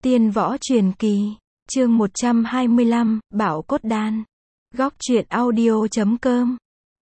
Tiên võ truyền kỳ, chương 125, Bảo cốt đan. Góc truyện audio.com.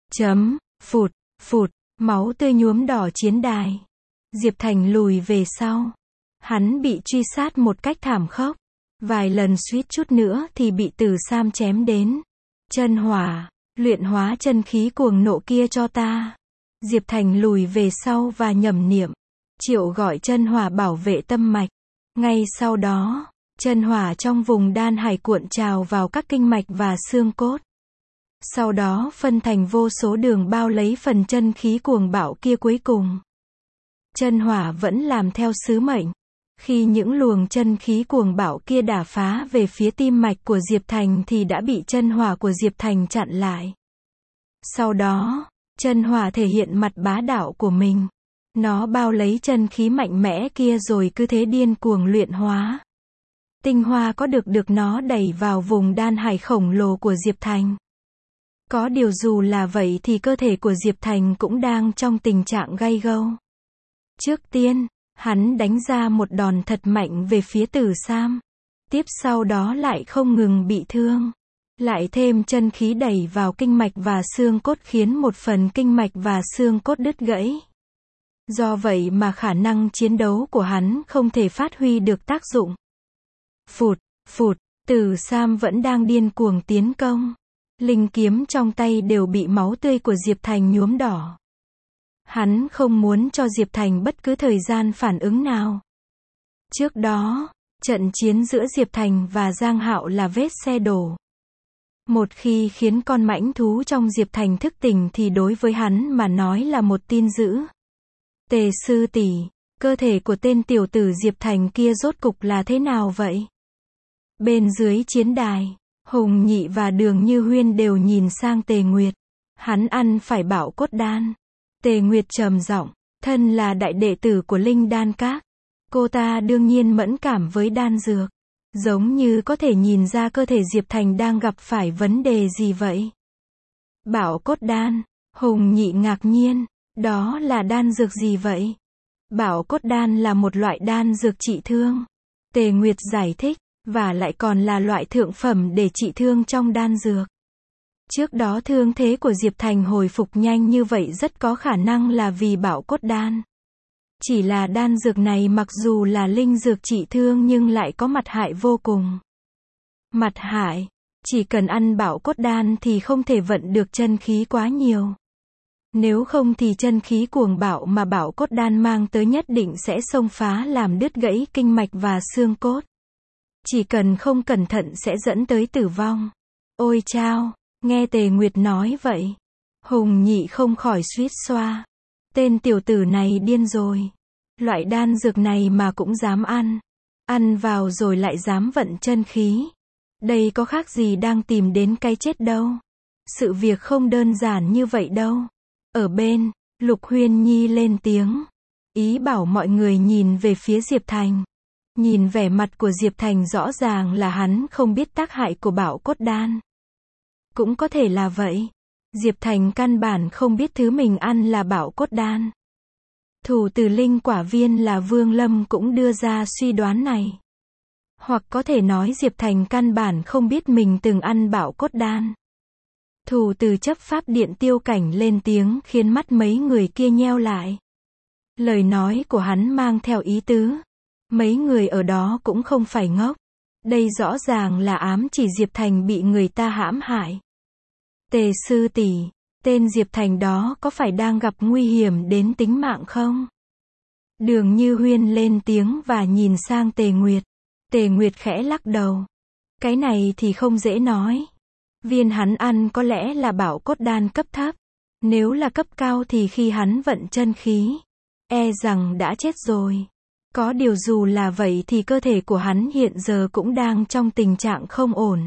Phụt, phụt, máu tươi nhuốm đỏ chiến đài. Diệp Thành lùi về sau. Hắn bị truy sát một cách thảm khốc. Vài lần suýt chút nữa thì bị Tử Sam chém đến. Chân hỏa, luyện hóa chân khí cuồng nộ kia cho ta. Diệp Thành lùi về sau và nhẩm niệm. Triệu gọi chân hỏa bảo vệ tâm mạch. Ngay sau đó, chân hỏa trong vùng đan hải cuộn trào vào các kinh mạch và xương cốt. Sau đó phân thành vô số đường bao lấy phần chân khí cuồng bạo kia cuối cùng. Chân hỏa vẫn làm theo sứ mệnh. Khi những luồng chân khí cuồng bạo kia đả phá về phía tim mạch của Diệp Thành thì đã bị chân hỏa của Diệp Thành chặn lại. Sau đó, chân hỏa thể hiện mặt bá đạo của mình. Nó bao lấy chân khí mạnh mẽ kia rồi cứ thế điên cuồng luyện hóa. Tinh hoa có được nó đẩy vào vùng đan hải khổng lồ của Diệp Thành. Có điều dù là vậy thì cơ thể của Diệp Thành cũng đang trong tình trạng gay gâu. Trước tiên, hắn đánh ra một đòn thật mạnh về phía Tử Sam. Tiếp sau đó lại không ngừng bị thương. Lại thêm chân khí đẩy vào kinh mạch và xương cốt khiến một phần kinh mạch và xương cốt đứt gãy. Do vậy mà khả năng chiến đấu của hắn không thể phát huy được tác dụng. Phụt, phụt, Tử Sam vẫn đang điên cuồng tiến công. Linh kiếm trong tay đều bị máu tươi của Diệp Thành nhuốm đỏ. Hắn không muốn cho Diệp Thành bất cứ thời gian phản ứng nào. Trước đó, trận chiến giữa Diệp Thành và Giang Hạo là vết xe đổ. Một khi khiến con mãnh thú trong Diệp Thành thức tỉnh thì đối với hắn mà nói là một tin dữ. Tề sư tỷ, cơ thể của tên tiểu tử Diệp Thành kia rốt cục là thế nào vậy? Bên dưới chiến đài, Hùng Nhị và Đường Như Huyên đều nhìn sang Tề Nguyệt. Hắn ăn phải bảo cốt đan. Tề Nguyệt trầm giọng, thân là đại đệ tử của Linh Đan Các. Cô ta đương nhiên mẫn cảm với đan dược. Giống như có thể nhìn ra cơ thể Diệp Thành đang gặp phải vấn đề gì vậy? Bảo cốt đan, Hùng Nhị ngạc nhiên. Đó là đan dược gì vậy? Bảo cốt đan là một loại đan dược trị thương. Tề Nguyệt giải thích, và lại còn là loại thượng phẩm để trị thương trong đan dược. Trước đó thương thế của Diệp Thành hồi phục nhanh như vậy rất có khả năng là vì bảo cốt đan. Chỉ là đan dược này mặc dù là linh dược trị thương nhưng lại có mặt hại vô cùng. Mặt hại, chỉ cần ăn bảo cốt đan thì không thể vận được chân khí quá nhiều. Nếu không thì chân khí cuồng bạo mà bảo cốt đan mang tới nhất định sẽ xông phá làm đứt gãy kinh mạch và xương cốt. Chỉ cần không cẩn thận sẽ dẫn tới tử vong. Ôi chao, nghe Tề Nguyệt nói vậy. Hùng Nhị không khỏi suýt xoa. Tên tiểu tử này điên rồi. Loại đan dược này mà cũng dám ăn. Ăn vào rồi lại dám vận chân khí. Đây có khác gì đang tìm đến cái chết đâu. Sự việc không đơn giản như vậy đâu. Ở bên, Lục Huyên Nhi lên tiếng. Ý bảo mọi người nhìn về phía Diệp Thành. Nhìn vẻ mặt của Diệp Thành rõ ràng là hắn không biết tác hại của bảo cốt đan. Cũng có thể là vậy. Diệp Thành căn bản không biết thứ mình ăn là bảo cốt đan. Thủ từ linh quả viên là Vương Lâm cũng đưa ra suy đoán này. Hoặc có thể nói Diệp Thành căn bản không biết mình từng ăn bảo cốt đan. Thủ từ chấp pháp điện Tiêu Cảnh lên tiếng khiến mắt mấy người kia nheo lại. Lời nói của hắn mang theo ý tứ. Mấy người ở đó cũng không phải ngốc. Đây rõ ràng là ám chỉ Diệp Thành bị người ta hãm hại. Tề sư tỷ, tên Diệp Thành đó có phải đang gặp nguy hiểm đến tính mạng không? Đường Như Huyên lên tiếng và nhìn sang Tề Nguyệt. Tề Nguyệt khẽ lắc đầu. Cái này thì không dễ nói. Viên hắn ăn có lẽ là bảo cốt đan cấp thấp. Nếu là cấp cao thì khi hắn vận chân khí, e rằng đã chết rồi. Có điều dù là vậy thì cơ thể của hắn hiện giờ cũng đang trong tình trạng không ổn.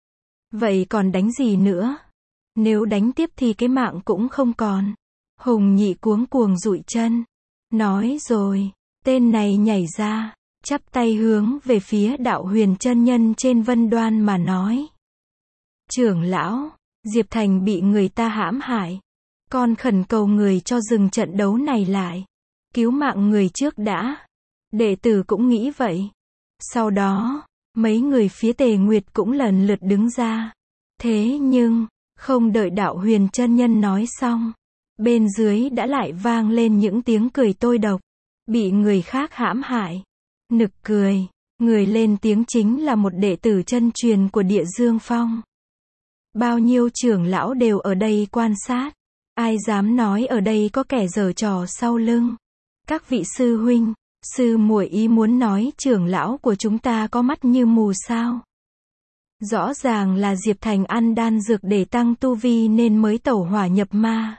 Vậy còn đánh gì nữa? Nếu đánh tiếp thì cái mạng cũng không còn. Hùng Nhị cuống cuồng dụi chân. Nói rồi, tên này nhảy ra, chắp tay hướng về phía Đạo Huyền chân nhân trên vân đoan mà nói. Trưởng lão, Diệp Thành bị người ta hãm hại. Con khẩn cầu người cho dừng trận đấu này lại. Cứu mạng người trước đã. Đệ tử cũng nghĩ vậy. Sau đó, mấy người phía Tề Nguyệt cũng lần lượt đứng ra. Thế nhưng, không đợi Đạo Huyền chân nhân nói xong, bên dưới đã lại vang lên những tiếng cười tôi độc, bị người khác hãm hại. Nực cười, người lên tiếng chính là một đệ tử chân truyền của Địa Dương Phong. Bao nhiêu trưởng lão đều ở đây quan sát. Ai dám nói ở đây có kẻ giở trò sau lưng. Các vị sư huynh, sư muội ý muốn nói trưởng lão của chúng ta có mắt như mù sao? Rõ ràng là Diệp Thành ăn đan dược để tăng tu vi nên mới tẩu hỏa nhập ma.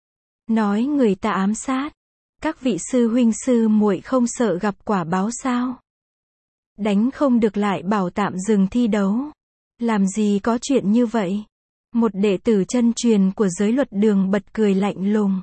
Nói người ta ám sát. Các vị sư huynh sư muội không sợ gặp quả báo sao? Đánh không được lại bảo tạm dừng thi đấu. Làm gì có chuyện như vậy? Một đệ tử chân truyền của giới luật đường bật cười lạnh lùng.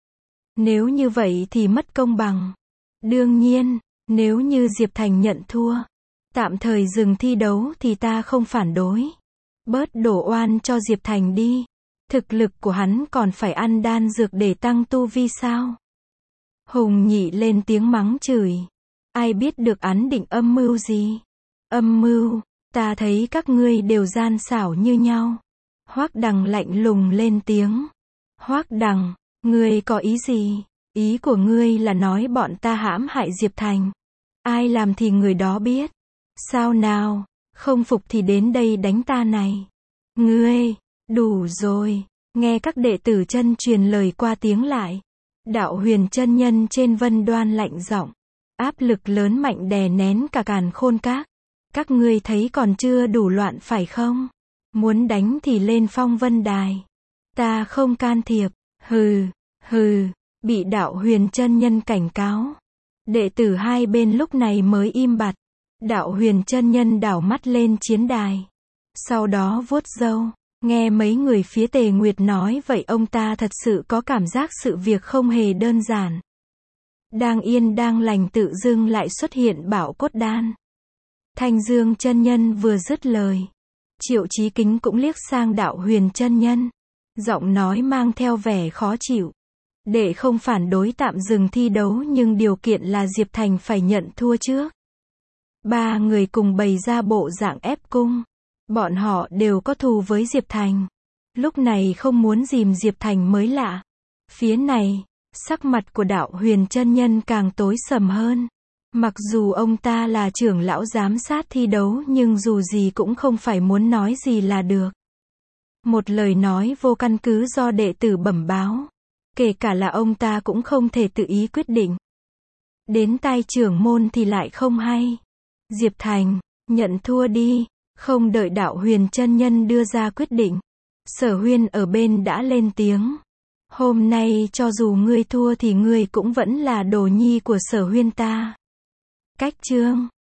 Nếu như vậy thì mất công bằng. Đương nhiên, nếu như Diệp Thành nhận thua, tạm thời dừng thi đấu thì ta không phản đối. Bớt đổ oan cho Diệp Thành đi. Thực lực của hắn còn phải ăn đan dược để tăng tu vi sao? Hùng Nhị lên tiếng mắng chửi. Ai biết được hắn định âm mưu gì? Âm mưu, ta thấy các ngươi đều gian xảo như nhau. Hoắc Đằng lạnh lùng lên tiếng. Hoắc Đằng, ngươi có ý gì? Ý của ngươi là nói bọn ta hãm hại Diệp Thành. Ai làm thì người đó biết. Sao nào, không phục thì đến đây đánh ta này. Ngươi, đủ rồi. Nghe các đệ tử chân truyền lời qua tiếng lại. Đạo Huyền chân nhân trên Vân Đoan lạnh giọng. Áp lực lớn mạnh đè nén cả Càn Khôn Các. Các ngươi thấy còn chưa đủ loạn phải không? Muốn đánh thì lên Phong Vân Đài. Ta không can thiệp. Hừ, hừ, bị Đạo Huyền chân nhân cảnh cáo. Đệ tử hai bên lúc này mới im bặt. Đạo Huyền chân nhân đảo mắt lên chiến đài. Sau đó vuốt râu. Nghe mấy người phía Tề Nguyệt nói vậy ông ta thật sự có cảm giác sự việc không hề đơn giản. Đang yên đang lành tự dưng lại xuất hiện Bảo Cốt Đan. Thanh Dương chân nhân vừa dứt lời, Triệu Chí Kính cũng liếc sang Đạo Huyền chân nhân, giọng nói mang theo vẻ khó chịu. Để không phản đối tạm dừng thi đấu nhưng điều kiện là Diệp Thành phải nhận thua trước. Ba người cùng bày ra bộ dạng ép cung. Bọn họ đều có thù với Diệp Thành. Lúc này không muốn dìm Diệp Thành mới lạ. Phía này, sắc mặt của Đạo Huyền chân nhân càng tối sầm hơn. Mặc dù ông ta là trưởng lão giám sát thi đấu nhưng dù gì cũng không phải muốn nói gì là được. Một lời nói vô căn cứ do đệ tử bẩm báo. Kể cả là ông ta cũng không thể tự ý quyết định. Đến tai trưởng môn thì lại không hay. Diệp Thành, nhận thua đi. Không đợi Đạo Huyền chân nhân đưa ra quyết định. Sở Huyên ở bên đã lên tiếng. Hôm nay cho dù ngươi thua thì ngươi cũng vẫn là đồ nhi của Sở Huyên ta. Cách chương